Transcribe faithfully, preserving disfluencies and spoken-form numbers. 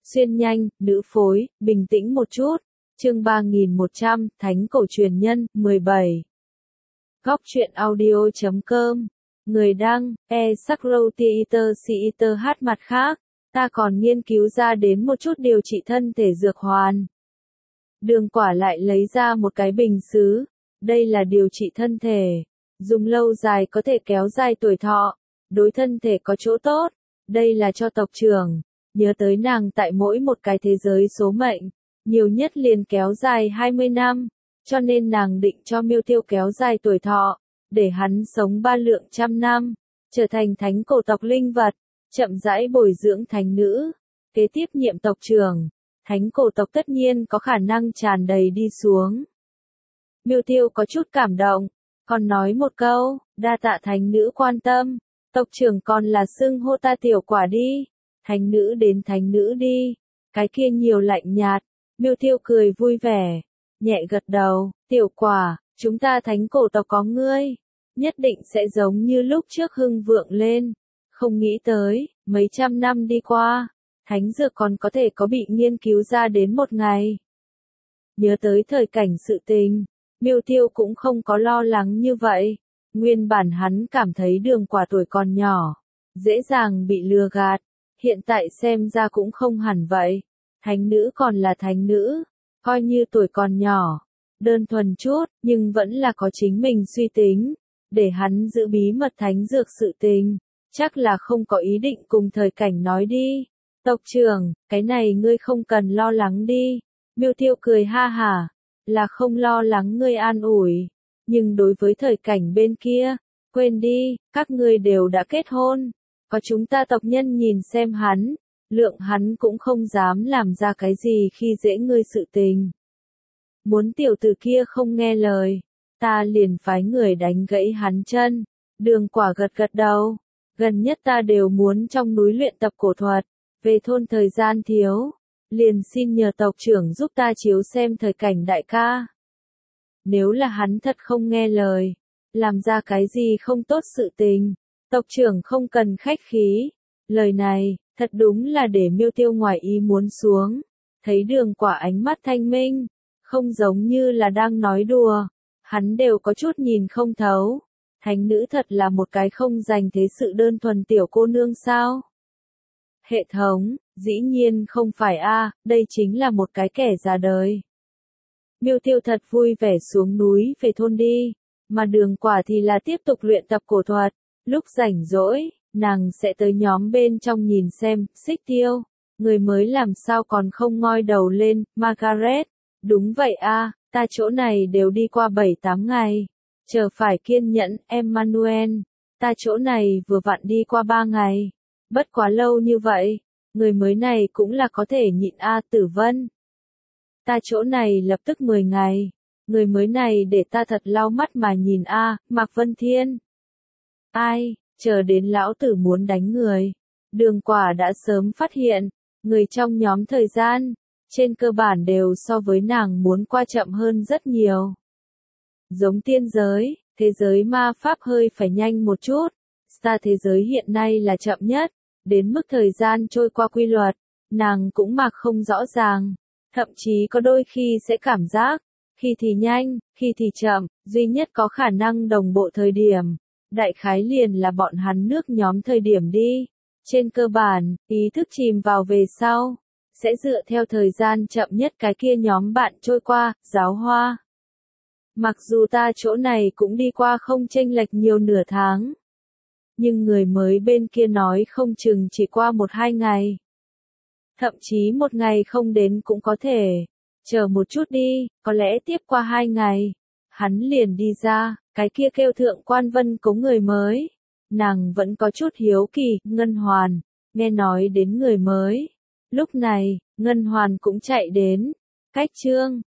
xuyên nhanh, nữ phối, bình tĩnh một chút. Chương ba nghìn một trăm, Thánh cổ truyền nhân, mười bảy. Góc truyện audio chấm com. Người đăng, e Sacrotheater Theater hát. Mặt khác, ta còn nghiên cứu ra đến một chút điều trị thân thể dược hoàn. Đường Quả lại lấy ra một cái bình sứ. Đây là điều trị thân thể. Dùng lâu dài có thể kéo dài tuổi thọ. Đối thân thể có chỗ tốt. Đây là cho tộc trưởng. Nhớ tới nàng tại mỗi một cái thế giới số mệnh. Nhiều nhất liền kéo dài hai mươi năm. Cho nên nàng định cho Miêu Tiêu kéo dài tuổi thọ. Để hắn sống ba lượng trăm năm. Trở thành thánh cổ tộc linh vật. Chậm rãi bồi dưỡng thánh nữ. Kế tiếp nhiệm tộc trưởng. Thánh cổ tộc tất nhiên có khả năng tràn đầy đi xuống. Miêu Tiêu có chút cảm động. Còn nói một câu, đa tạ thánh nữ quan tâm. Tộc trưởng còn là xưng hô ta tiểu quả đi. Thánh nữ đến thánh nữ đi. Cái kia nhiều lạnh nhạt. Miêu Tiêu cười vui vẻ. Nhẹ gật đầu, tiểu quả, chúng ta thánh cổ tộc có ngươi. Nhất định sẽ giống như lúc trước hưng vượng lên. Không nghĩ tới, mấy trăm năm đi qua. Thánh dược còn có thể có bị nghiên cứu ra đến một ngày. Nhớ tới thời cảnh sự tình. Miêu Tiêu cũng không có lo lắng như vậy. Nguyên bản hắn cảm thấy Đường Quả tuổi còn nhỏ. Dễ dàng bị lừa gạt. Hiện tại xem ra cũng không hẳn vậy. Thánh nữ còn là thánh nữ. Coi như tuổi còn nhỏ. Đơn thuần chút, nhưng vẫn là có chính mình suy tính. Để hắn giữ bí mật thánh dược sự tình. Chắc là không có ý định cùng thời cảnh nói đi. Tộc trưởng, cái này ngươi không cần lo lắng đi. Miêu Tiêu cười ha hả. Là không lo lắng ngươi an ủi. Nhưng đối với thời cảnh bên kia, quên đi, các ngươi đều đã kết hôn. Có chúng ta tộc nhân nhìn xem hắn, lượng hắn cũng không dám làm ra cái gì khi dễ ngươi sự tình. Muốn tiểu tử kia không nghe lời, ta liền phái người đánh gãy hắn chân. Đường Quả gật gật đầu, gần nhất ta đều muốn trong núi luyện tập cổ thuật, về thôn thời gian thiếu. Liền xin nhờ tộc trưởng giúp ta chiếu xem thời cảnh đại ca. Nếu là hắn thật không nghe lời, làm ra cái gì không tốt sự tình, tộc trưởng không cần khách khí. Lời này, thật đúng là để Miêu Tiêu ngoài ý muốn xuống. Thấy Đường Quả ánh mắt thanh minh, không giống như là đang nói đùa. Hắn đều có chút nhìn không thấu. Thánh nữ thật là một cái không dành thế sự đơn thuần tiểu cô nương sao? Hệ thống, dĩ nhiên không phải a, đây chính là một cái kẻ già đời. Miêu Tiêu thật vui vẻ xuống núi về thôn đi, mà Đường Quả thì là tiếp tục luyện tập cổ thuật. Lúc rảnh rỗi, nàng sẽ tới nhóm bên trong nhìn xem. Xích Tiêu, người mới làm sao còn không ngoi đầu lên. Margaret, đúng vậy a, ta chỗ này đều đi qua bảy tám ngày. Chờ phải kiên nhẫn. Emmanuel, ta chỗ này vừa vặn đi qua ba ngày. Bất quá lâu như vậy, người mới này cũng là có thể nhịn a. Tử Vân, ta chỗ này lập tức mười ngày. Người mới này để ta thật lau mắt mà nhìn a. Mạc Vân Thiên, ai, chờ đến lão tử muốn đánh người. Đường Quả đã sớm phát hiện, người trong nhóm thời gian, trên cơ bản đều so với nàng muốn qua chậm hơn rất nhiều. Giống tiên giới, thế giới ma pháp hơi phải nhanh một chút. Star thế giới hiện nay là chậm nhất. Đến mức thời gian trôi qua quy luật, nàng cũng mặc không rõ ràng. Thậm chí có đôi khi sẽ cảm giác, khi thì nhanh, khi thì chậm, duy nhất có khả năng đồng bộ thời điểm. Đại khái liền là bọn hắn nước nhóm thời điểm đi. Trên cơ bản, ý thức chìm vào về sau, sẽ dựa theo thời gian chậm nhất cái kia nhóm bạn trôi qua. Giáo Hoa, mặc dù ta chỗ này cũng đi qua không chênh lệch nhiều nửa tháng. Nhưng người mới bên kia nói không chừng chỉ qua một hai ngày. Thậm chí một ngày không đến cũng có thể. Chờ một chút đi, có lẽ tiếp qua hai ngày. Hắn liền đi ra, cái kia kêu Thượng Quan Vân có người mới. Nàng vẫn có chút hiếu kỳ. Ngân Hoàn, nghe nói đến người mới. Lúc này, Ngân Hoàn cũng chạy đến. Cách Trương,